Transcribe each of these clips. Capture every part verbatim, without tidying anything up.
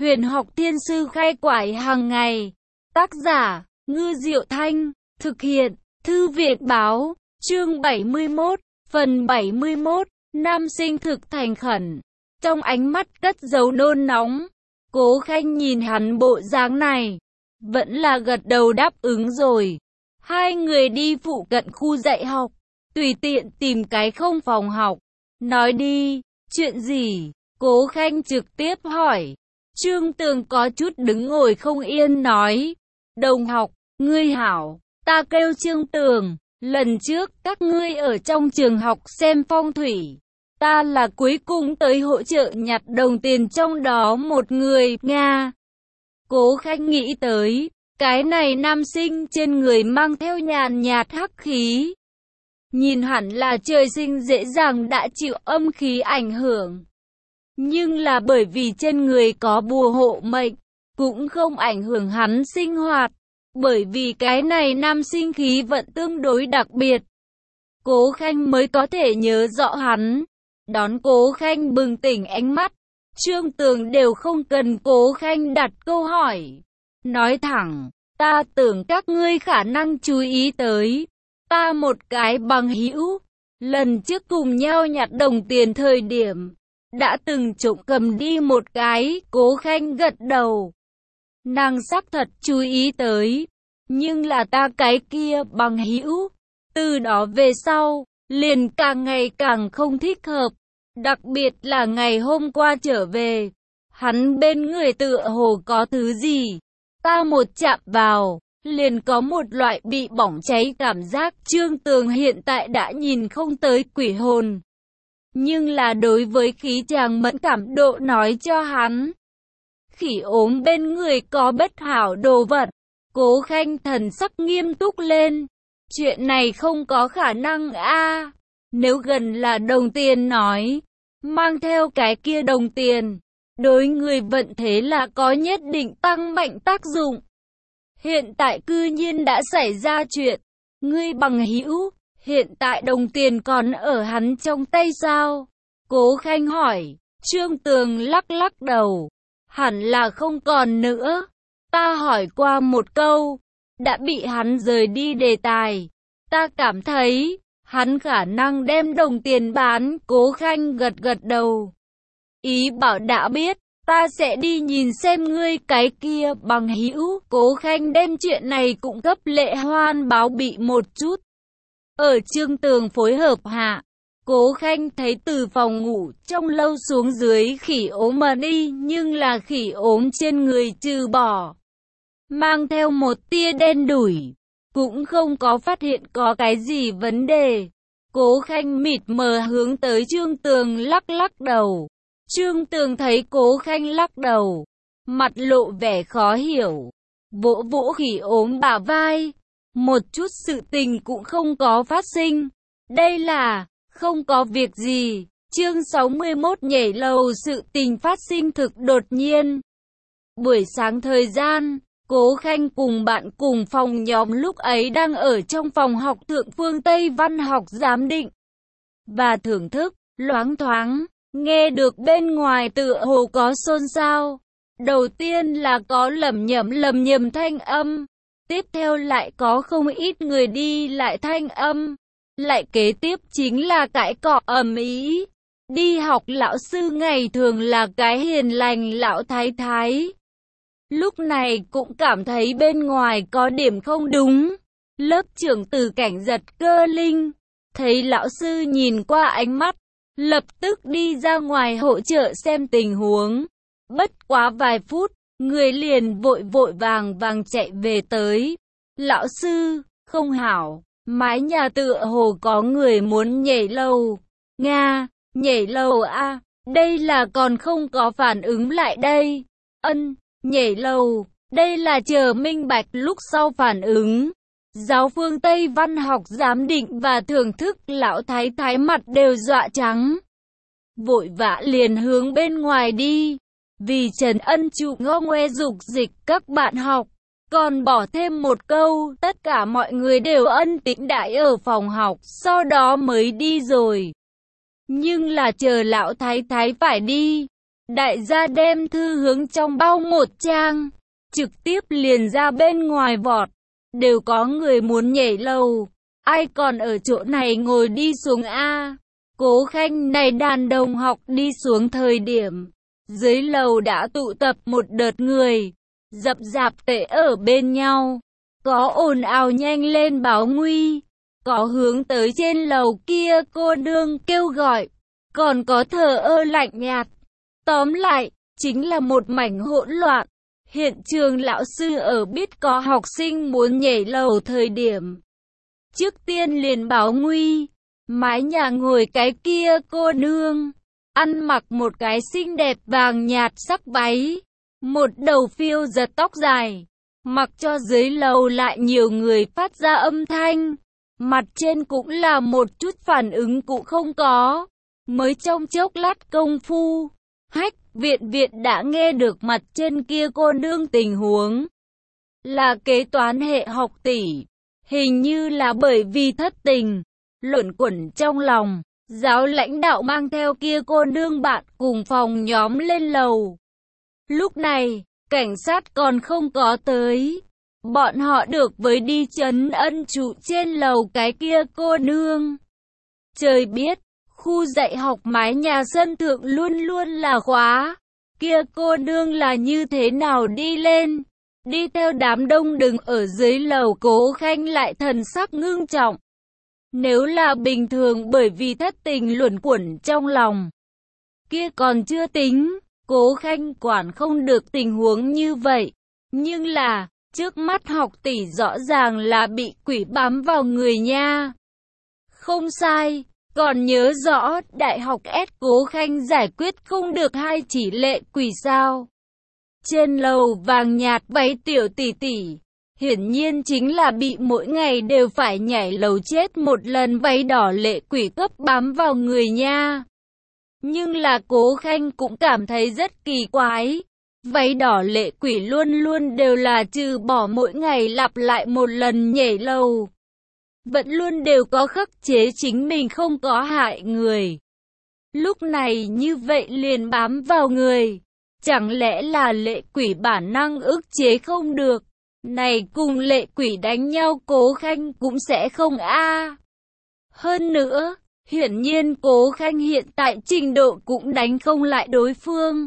Huyền học thiên sư khai quải hàng ngày. Tác giả, Ngư Diệu Thanh. Thực hiện, Thư viện báo. Chương bảy mươi mốt, phần bảy mươi mốt. Nam sinh thực thành khẩn. Trong ánh mắt cất dấu nôn nóng. Cố Khanh nhìn hắn bộ dáng này, vẫn là gật đầu đáp ứng rồi. Hai người đi phụ cận khu dạy học, tùy tiện tìm cái không phòng học. Nói đi, chuyện gì? Cố Khanh trực tiếp hỏi. Trương Tường có chút đứng ngồi không yên nói. Đồng học, ngươi hảo, ta kêu Trương Tường. Lần trước các ngươi ở trong trường học xem phong thủy, ta là cuối cùng tới hỗ trợ nhặt đồng tiền trong đó một người, Nga. Cố Khanh nghĩ tới, cái này nam sinh trên người mang theo nhàn nhạt hắc khí. Nhìn hẳn là trời sinh dễ dàng đã chịu âm khí ảnh hưởng. Nhưng là bởi vì trên người có bùa hộ mệnh, cũng không ảnh hưởng hắn sinh hoạt. Bởi vì cái này nam sinh khí vận tương đối đặc biệt, Cố Khanh mới có thể nhớ rõ hắn. Đón Cố Khanh bừng tỉnh ánh mắt, Trương Tường đều không cần Cố Khanh đặt câu hỏi. Nói thẳng, ta tưởng các ngươi khả năng chú ý tới. Ta một cái bằng hữu, lần trước cùng nhau nhặt đồng tiền thời điểm, đã từng trộm cầm đi một cái. Cố Khanh gật đầu. Nàng xác thật chú ý tới, nhưng là ta cái kia bằng hữu, từ đó về sau, liền càng ngày càng không thích hợp. Đặc biệt là ngày hôm qua trở về, hắn bên người tựa hồ có thứ gì. Ta một chạm vào, liền có một loại bị bỏng cháy cảm giác. Trương Tường hiện tại đã nhìn không tới quỷ hồn, nhưng là đối với khí chàng mẫn cảm độ nói cho hắn. Khỉ ốm bên người có bất hảo đồ vật. Cố Khanh thần sắc nghiêm túc lên. Chuyện này không có khả năng a. À, nếu gần là đồng tiền nói, mang theo cái kia đồng tiền, đối người vận thế là có nhất định tăng mạnh tác dụng. Hiện tại cư nhiên đã xảy ra chuyện. Ngươi bằng hữu, hiện tại đồng tiền còn ở hắn trong tay sao? Cố Khanh hỏi. Trương Tường lắc lắc đầu. Hẳn là không còn nữa. Ta hỏi qua một câu, đã bị hắn rời đi đề tài. Ta cảm thấy, hắn khả năng đem đồng tiền bán. Cố Khanh gật gật đầu. Ý bảo đã biết, ta sẽ đi nhìn xem ngươi cái kia bằng hữu. Cố Khanh đem chuyện này cũng cấp Lệ Hoan báo bị một chút. Ở Trương Tường phối hợp hạ, Cố Khanh thấy từ phòng ngủ trong lâu xuống dưới khỉ ốm mà đi, nhưng là khỉ ốm trên người trừ bỏ mang theo một tia đen đủi, cũng không có phát hiện có cái gì vấn đề. Cố Khanh mịt mờ hướng tới Trương Tường lắc lắc đầu. Trương Tường thấy Cố Khanh lắc đầu, mặt lộ vẻ khó hiểu, vỗ vỗ khỉ ốm bả vai. Một chút sự tình cũng không có phát sinh. Đây là không có việc gì. Chương sáu mươi mốt nhảy lầu. Sự tình phát sinh thực đột nhiên. Buổi sáng thời gian, Cố Khanh cùng bạn cùng phòng nhóm lúc ấy đang ở trong phòng học thượng phương Tây văn học giám định và thưởng thức. Loáng thoáng nghe được bên ngoài tựa hồ có xôn xao. Đầu tiên là có lẩm nhẩm lẩm nhẩm thanh âm, tiếp theo lại có không ít người đi lại thanh âm, lại kế tiếp chính là cãi cọ ầm ĩ. Đi học lão sư ngày thường là cái hiền lành lão thái thái, lúc này cũng cảm thấy bên ngoài có điểm không đúng. Lớp trưởng Từ Cảnh giật cơ linh, thấy lão sư nhìn qua ánh mắt, lập tức đi ra ngoài hỗ trợ xem tình huống. Bất quá vài phút, người liền vội vội vàng vàng chạy về tới. Lão sư, không hảo, mái nhà tựa hồ có người muốn nhảy lầu. Nga, nhảy lầu a, đây là còn không có phản ứng lại đây. Ân, nhảy lầu, đây là chờ minh bạch lúc sau phản ứng. Giáo phương Tây văn học giám định và thưởng thức lão thái thái mặt đều dọa trắng, vội vã liền hướng bên ngoài đi. Vì Trần Ân Trụ ngô ngoe dục dịch các bạn học, còn bỏ thêm một câu, tất cả mọi người đều ân tĩnh đãi ở phòng học, sau đó mới đi rồi. Nhưng là chờ lão thái thái phải đi, Đại gia đem thư hướng trong bao một trang, trực tiếp liền ra bên ngoài vọt. Đều có người muốn nhảy lầu, ai còn ở chỗ này ngồi đi xuống a. Cố Khanh này đàn đồng học đi xuống thời điểm, dưới lầu đã tụ tập một đợt người, dập dạp tệ ở bên nhau, có ồn ào nhanh lên báo nguy, có hướng tới trên lầu kia cô nương kêu gọi, còn có thờ ơ lạnh nhạt. Tóm lại, chính là một mảnh hỗn loạn. Hiện trường lão sư ở biết có học sinh muốn nhảy lầu thời điểm, trước tiên liền báo nguy. Mái nhà ngồi cái kia cô nương, ăn mặc một cái xinh đẹp vàng nhạt sắc váy, một đầu phiêu giật tóc dài, mặc cho dưới lầu lại nhiều người phát ra âm thanh, mặt trên cũng là một chút phản ứng cũng không có. Mới trong chốc lát công phu, Hách Viện Viện đã nghe được mặt trên kia cô nương tình huống, là kế toán hệ học tỷ, hình như là bởi vì thất tình, luẩn quẩn trong lòng, giáo lãnh đạo mang theo kia cô nương bạn cùng phòng nhóm lên lầu. Lúc này, cảnh sát còn không có tới, bọn họ được với đi trấn ân trụ trên lầu cái kia cô nương. Trời biết, khu dạy học mái nhà sân thượng luôn luôn là khóa, kia cô nương là như thế nào đi lên, đi theo đám đông đứng ở dưới lầu. Cố Khanh lại thần sắc ngưng trọng. Nếu là bình thường bởi vì thất tình luẩn quẩn trong lòng, kia còn chưa tính, Cố Khanh quản không được tình huống như vậy. Nhưng là, trước mắt học tỷ rõ ràng là bị quỷ bám vào người nha. Không sai, còn nhớ rõ đại học S Cố Khanh giải quyết không được hai chỉ lệ quỷ sao. Trên lầu vàng nhạt váy tiểu tỷ tỷ, hiển nhiên chính là bị mỗi ngày đều phải nhảy lầu chết một lần váy đỏ lệ quỷ cấp bám vào người nha. Nhưng là Cố Khanh cũng cảm thấy rất kỳ quái. Váy đỏ lệ quỷ luôn luôn đều là trừ bỏ mỗi ngày lặp lại một lần nhảy lầu, vẫn luôn đều có khắc chế chính mình không có hại người. Lúc này như vậy liền bám vào người, chẳng lẽ là lệ quỷ bản năng ức chế không được? Này cùng lệ quỷ đánh nhau Cố Khanh cũng sẽ không a. Hơn nữa, hiển nhiên Cố Khanh hiện tại trình độ cũng đánh không lại đối phương.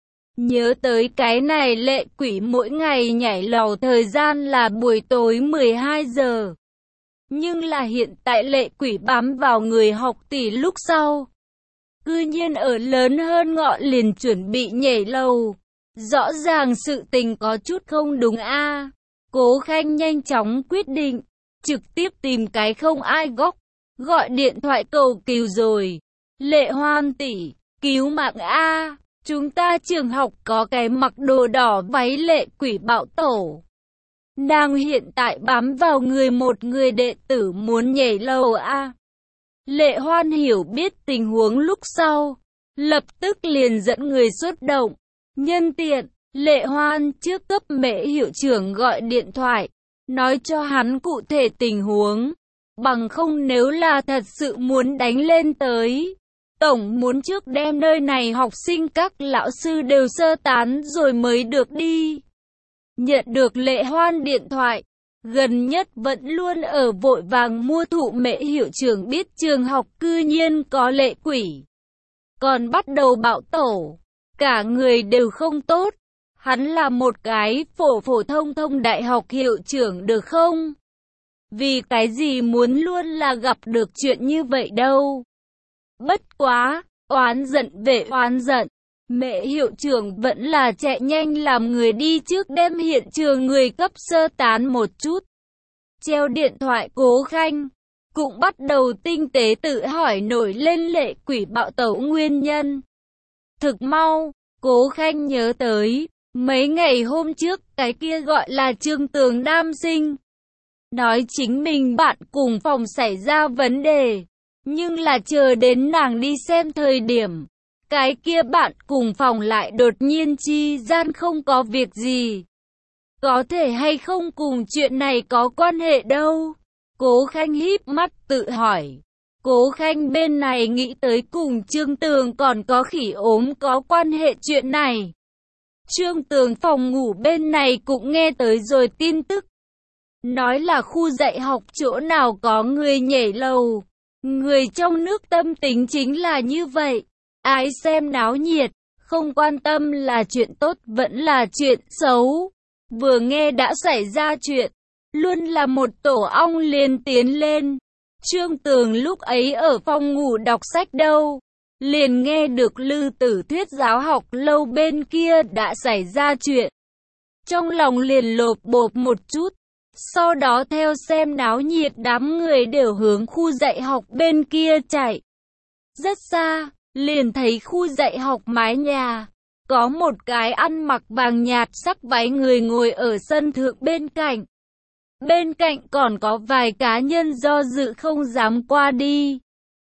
Nhớ tới cái này lệ quỷ mỗi ngày nhảy lầu thời gian là buổi tối mười hai giờ. Nhưng là hiện tại lệ quỷ bám vào người học tỷ lúc sau, cư nhiên ở lớn hơn ngọ liền chuẩn bị nhảy lầu. Rõ ràng sự tình có chút không đúng a. Cố Khanh nhanh chóng quyết định, trực tiếp tìm cái không ai góc, gọi điện thoại cầu cứu rồi. Lệ Hoan tỷ, cứu mạng a, chúng ta trường học có cái mặc đồ đỏ váy lệ quỷ bạo tổ. Nàng hiện tại bám vào người một người đệ tử muốn nhảy lầu a. Lệ Hoan hiểu biết tình huống lúc sau, lập tức liền dẫn người xuất động. Nhân tiện, Lệ Hoan trước cấp Mễ hiệu trưởng gọi điện thoại, nói cho hắn cụ thể tình huống. Bằng không nếu là thật sự muốn đánh lên tới, tổng muốn trước đem nơi này học sinh các lão sư đều sơ tán rồi mới được đi. Nhận được Lệ Hoan điện thoại, gần nhất vẫn luôn ở vội vàng mua thụ Mễ hiệu trưởng biết trường học cư nhiên có lệ quỷ, còn bắt đầu bạo tổ, cả người đều không tốt. Hắn là một cái phổ phổ thông thông đại học hiệu trưởng được không? Vì cái gì muốn luôn là gặp được chuyện như vậy đâu? Bất quá, oán giận về oán giận, Mễ hiệu trưởng vẫn là chạy nhanh làm người đi trước đem hiện trường người cấp sơ tán một chút. Treo điện thoại Cố Khanh, cũng bắt đầu tinh tế tự hỏi nổi lên lệ quỷ bạo tẩu nguyên nhân. Thực mau, Cố Khanh nhớ tới, mấy ngày hôm trước cái kia gọi là Trương Tường nam sinh, nói chính mình bạn cùng phòng xảy ra vấn đề, nhưng là chờ đến nàng đi xem thời điểm, cái kia bạn cùng phòng lại đột nhiên chi gian không có việc gì. Có thể hay không cùng chuyện này có quan hệ đâu? Cố Khanh híp mắt tự hỏi. Cố Khanh bên này nghĩ tới cùng Trương Tường còn có Khỉ Ốm có quan hệ chuyện này. Trương Tường phòng ngủ bên này cũng nghe tới rồi tin tức. Nói là khu dạy học chỗ nào có người nhảy lầu. Người trong nước tâm tính chính là như vậy. Ai xem náo nhiệt, không quan tâm là chuyện tốt vẫn là chuyện xấu. Vừa nghe đã xảy ra chuyện, luôn là một tổ ong liền tiến lên. Trương Tường lúc ấy ở phòng ngủ đọc sách đâu, liền nghe được Lư Tử thuyết giáo học lâu bên kia đã xảy ra chuyện. Trong lòng liền lột bột một chút, sau đó theo xem náo nhiệt đám người đều hướng khu dạy học bên kia chạy. Rất xa, liền thấy khu dạy học mái nhà, có một cái ăn mặc vàng nhạt sắc váy người ngồi ở sân thượng bên cạnh. Bên cạnh còn có vài cá nhân do dự không dám qua đi.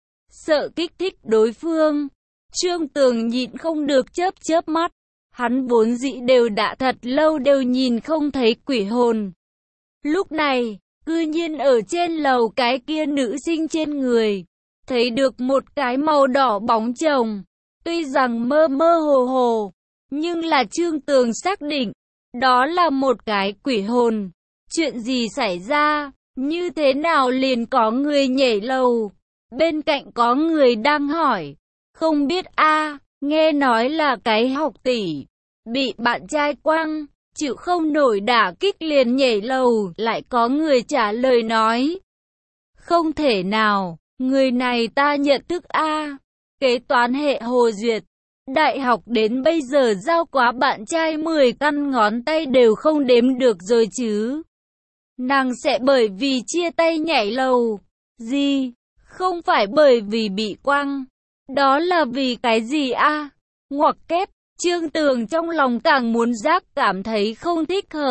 Sợ kích thích đối phương, Trương Tường nhịn không được chớp chớp mắt. Hắn vốn dĩ đều đã thật lâu đều nhìn không thấy quỷ hồn. Lúc này, cư nhiên ở trên lầu cái kia nữ sinh trên người, thấy được một cái màu đỏ bóng chồng. Tuy rằng mơ mơ hồ hồ, nhưng là Trương Tường xác định, đó là một cái quỷ hồn. Chuyện gì xảy ra, như thế nào liền có người nhảy lầu? Bên cạnh có người đang hỏi, không biết a, nghe nói là cái học tỷ, bị bạn trai quăng, chịu không nổi đả kích liền nhảy lầu, lại có người trả lời nói. Không thể nào, người này ta nhận thức a, kế toán hệ Hồ Duyệt, đại học đến bây giờ giao quá bạn trai mười căn ngón tay đều không đếm được rồi chứ. Nàng sẽ bởi vì chia tay nhảy lầu, gì, không phải bởi vì bị quăng, đó là vì cái gì a? Ngoặc kép, Trương Tường trong lòng càng muốn giác cảm thấy không thích hợp.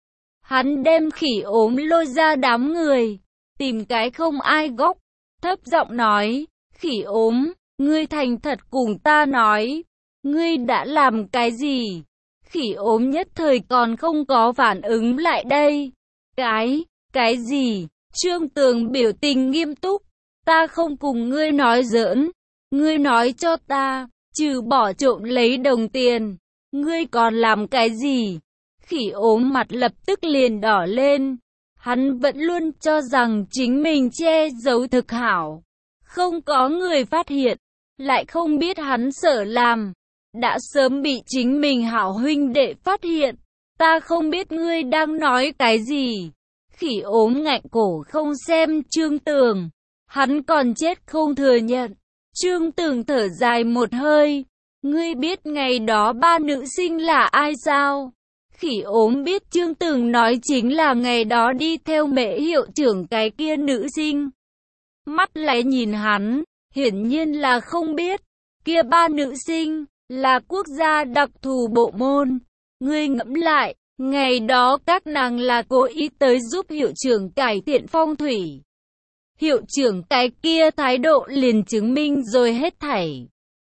Hắn đem Khỉ Ốm lôi ra đám người, tìm cái không ai góc, thấp giọng nói, Khỉ Ốm, ngươi thành thật cùng ta nói, ngươi đã làm cái gì? Khỉ Ốm nhất thời còn không có phản ứng lại đây. Cái, cái gì? Trương Tường biểu tình nghiêm túc, ta không cùng ngươi nói giỡn, ngươi nói cho ta, trừ bỏ trộm lấy đồng tiền, ngươi còn làm cái gì? Khỉ Ốm mặt lập tức liền đỏ lên, hắn vẫn luôn cho rằng chính mình che giấu thực hảo, không có người phát hiện, lại không biết hắn sợ làm, đã sớm bị chính mình hảo huynh đệ phát hiện. Ta không biết ngươi đang nói cái gì. Khỉ Ốm ngạnh cổ không xem Trương Tường, hắn còn chết không thừa nhận. Trương Tường thở dài một hơi, ngươi biết ngày đó ba nữ sinh là ai sao? Khỉ Ốm biết Trương Tường nói chính là ngày đó đi theo Mễ hiệu trưởng cái kia nữ sinh. Mắt lại nhìn hắn, hiển nhiên là không biết, kia ba nữ sinh là quốc gia đặc thù bộ môn. Ngươi ngẫm lại, ngày đó các nàng là cố ý tới giúp hiệu trưởng cải thiện phong thủy. Hiệu trưởng cái kia thái độ liền chứng minh rồi hết thảy.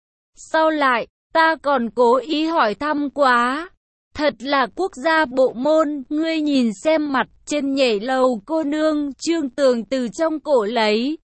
Sau lại, ta còn cố ý hỏi thăm quá. Thật là quốc gia bộ môn, ngươi nhìn xem mặt trên nhảy lầu cô nương. Trương Tường từ trong cổ lấy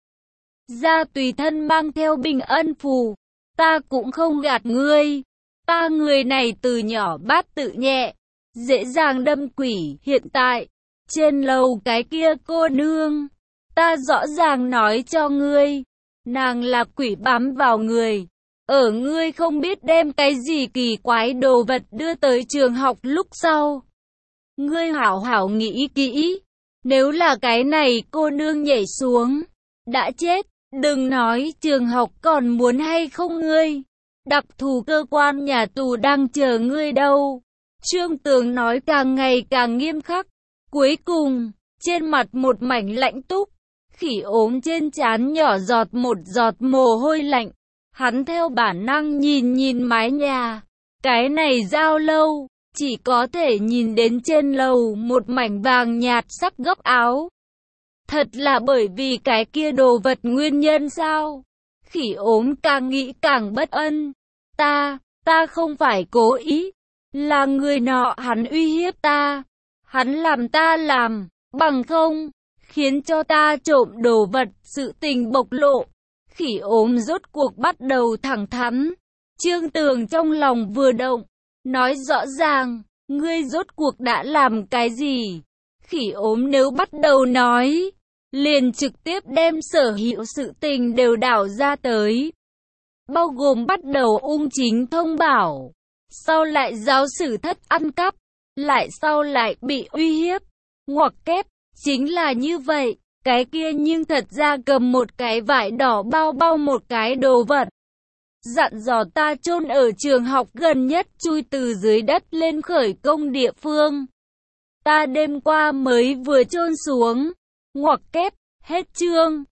ra tùy thân mang theo bình ân phù. Ta cũng không gạt ngươi. Ta người này từ nhỏ bát tự nhẹ, dễ dàng đâm quỷ. Hiện tại, trên lầu cái kia cô nương, ta rõ ràng nói cho ngươi, nàng là quỷ bám vào người. Ở ngươi không biết đem cái gì kỳ quái đồ vật đưa tới trường học lúc sau. Ngươi hảo hảo nghĩ kỹ, nếu là cái này cô nương nhảy xuống, đã chết, đừng nói trường học còn muốn hay không ngươi. Đặc thù cơ quan nhà tù đang chờ ngươi đâu. Trương Tường nói càng ngày càng nghiêm khắc. Cuối cùng, trên mặt một mảnh lạnh túc, Khỉ Ốm trên trán nhỏ giọt một giọt mồ hôi lạnh. Hắn theo bản năng nhìn nhìn mái nhà. Cái này giao lâu, chỉ có thể nhìn đến trên lầu một mảnh vàng nhạt sắc góc áo. Thật là bởi vì cái kia đồ vật nguyên nhân sao? Khỉ Ốm càng nghĩ càng bất ân. Ta, ta không phải cố ý. Là người nọ hắn uy hiếp ta. Hắn làm ta làm, bằng không, khiến cho ta trộm đồ vật, sự tình bộc lộ. Khỉ ốm rốt cuộc bắt đầu thẳng thắn. Trương Tường trong lòng vừa động, nói rõ ràng, ngươi rốt cuộc đã làm cái gì? Khỉ ốm nếu bắt đầu nói, liền trực tiếp đem sở hữu sự tình đều đảo ra tới. Bao gồm bắt đầu ung chính thông bảo, sau lại giáo sử thất ăn cắp, lại sau lại bị uy hiếp, ngoặc kép, chính là như vậy. Cái kia nhưng thật ra cầm một cái vải đỏ bao bao một cái đồ vật. Dặn dò ta chôn ở trường học gần nhất chui từ dưới đất lên khởi công địa phương. Ta đêm qua mới vừa chôn xuống. Ngoặc kép, hết chương.